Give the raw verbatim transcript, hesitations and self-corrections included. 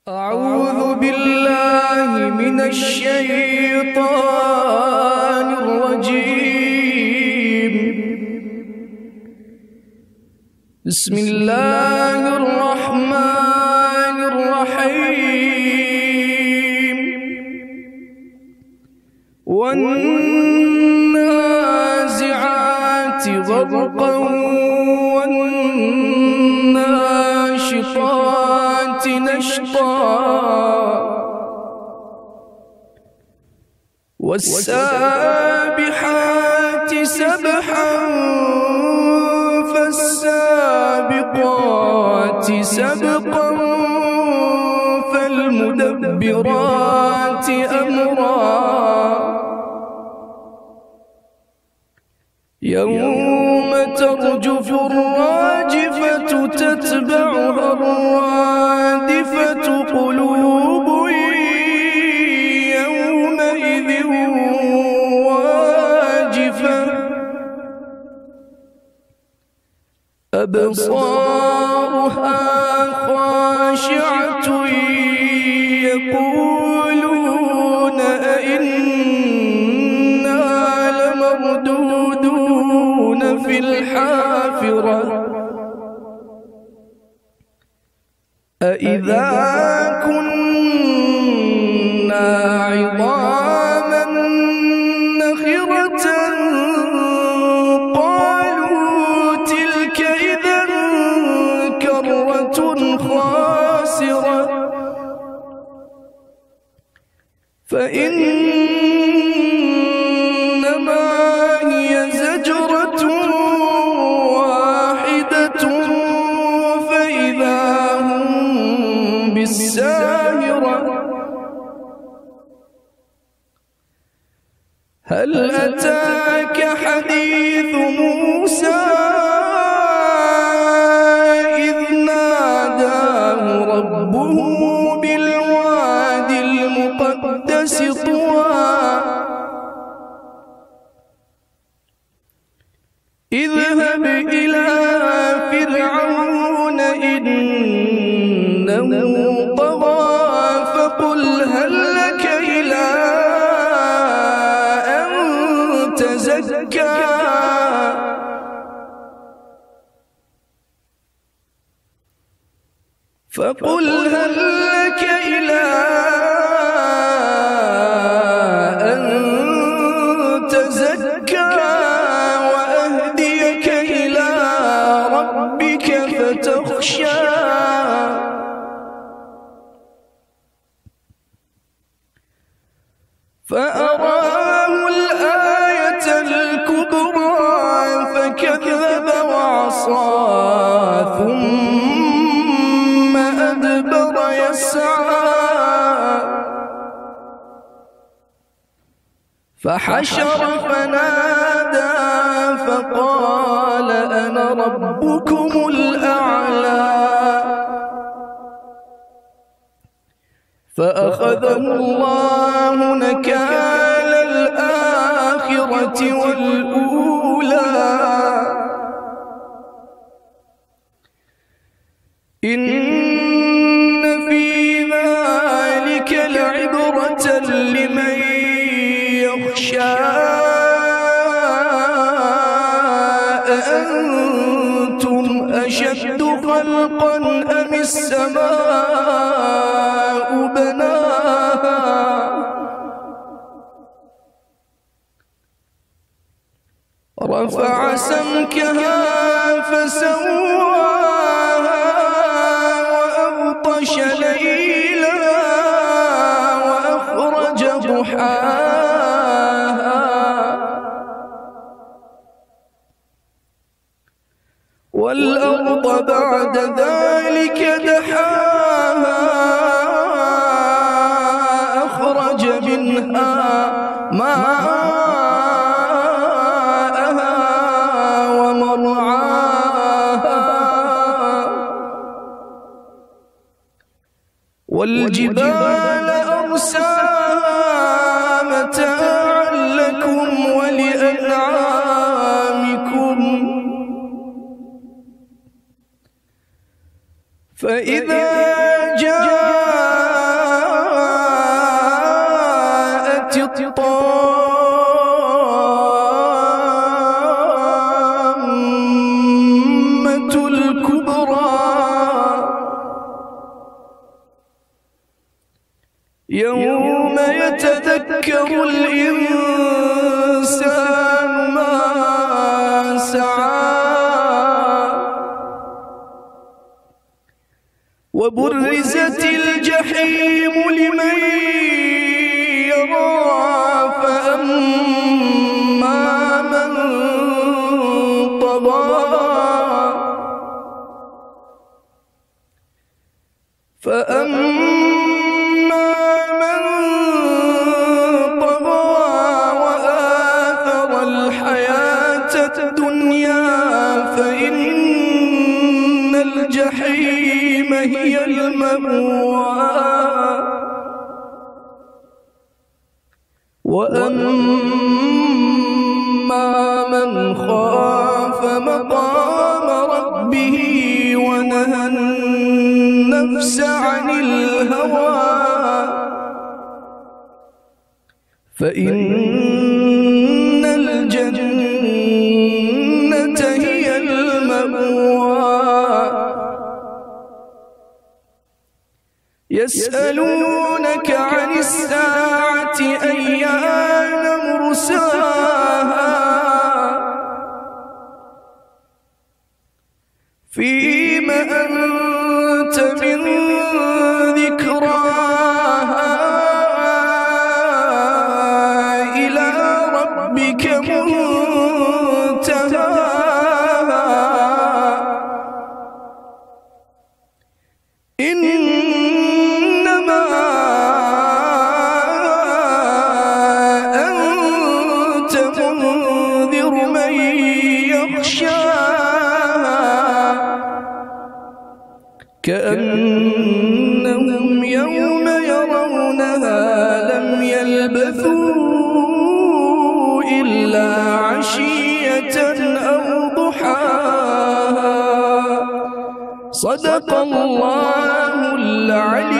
أعوذ بالله من الشيطان الرجيم. بسم الله الرحمن الرحيم. والنازعات غرقا والناشطات نشطا والسابحات سبحا فالسابقات سبقا فالمدبرات أمرا يوم ترجف الراجفة تتبعها الرادفة قلوب يومئذ واجفة أبصارها خاشعة يقولون أئنا لمردودون في الحافرة أإذا كنا عظاما نخرة قالوا تلك إذا كرة خاسرة فإنما هي زجرة واحدة فإذا هم بالساهرة هل أتاك حديث موسى إذ ناداه ربه بالواد المقدس طوى اذهب إلى فرعون إنه طغى فقل هل لك إلى أن تزكى فقل هل لك إلى أن تزكى وأهديك إلى ربك فتخشى فأراه الآية الكبرى فكذب وعصى ثم أدبر يسعى فحشر فنادى فقال أنا ربكم الأعلى فأخذه الله نكال الآخرة والأولى إن في ذلك لعبرة لمن يخشى أأنتم أشد خلقا أم السماء بناها رفع سمكها فسواها وأغطش ليلها وأخرج ضحاها والأرض بعد ذلك دحاها أخرج منها ماءها ومرعاها والجبال أرساها متاعا لكم ولأنعامكم فإذا جاء الطامة الكبرى يوم يتذكر الإنسان ما سعى وبرزت الجحيم لمن يرى فأما من طغى فأما من طغى وآثر الحياة الدنيا فإن الجحيم هي المأوى وأما من خاف مقام ربه ونهى النفس عن الهوى فإن الجنة هي المأوى يسألونك عن الساعة أيان مرساها فيم أنت من ذكراها إلى ربك منتهاها إنما أنت منذر من يخشاها كأنهم يوم يرونها لم يلبثوا إلا عشية أو ضحاها صدق الله العلي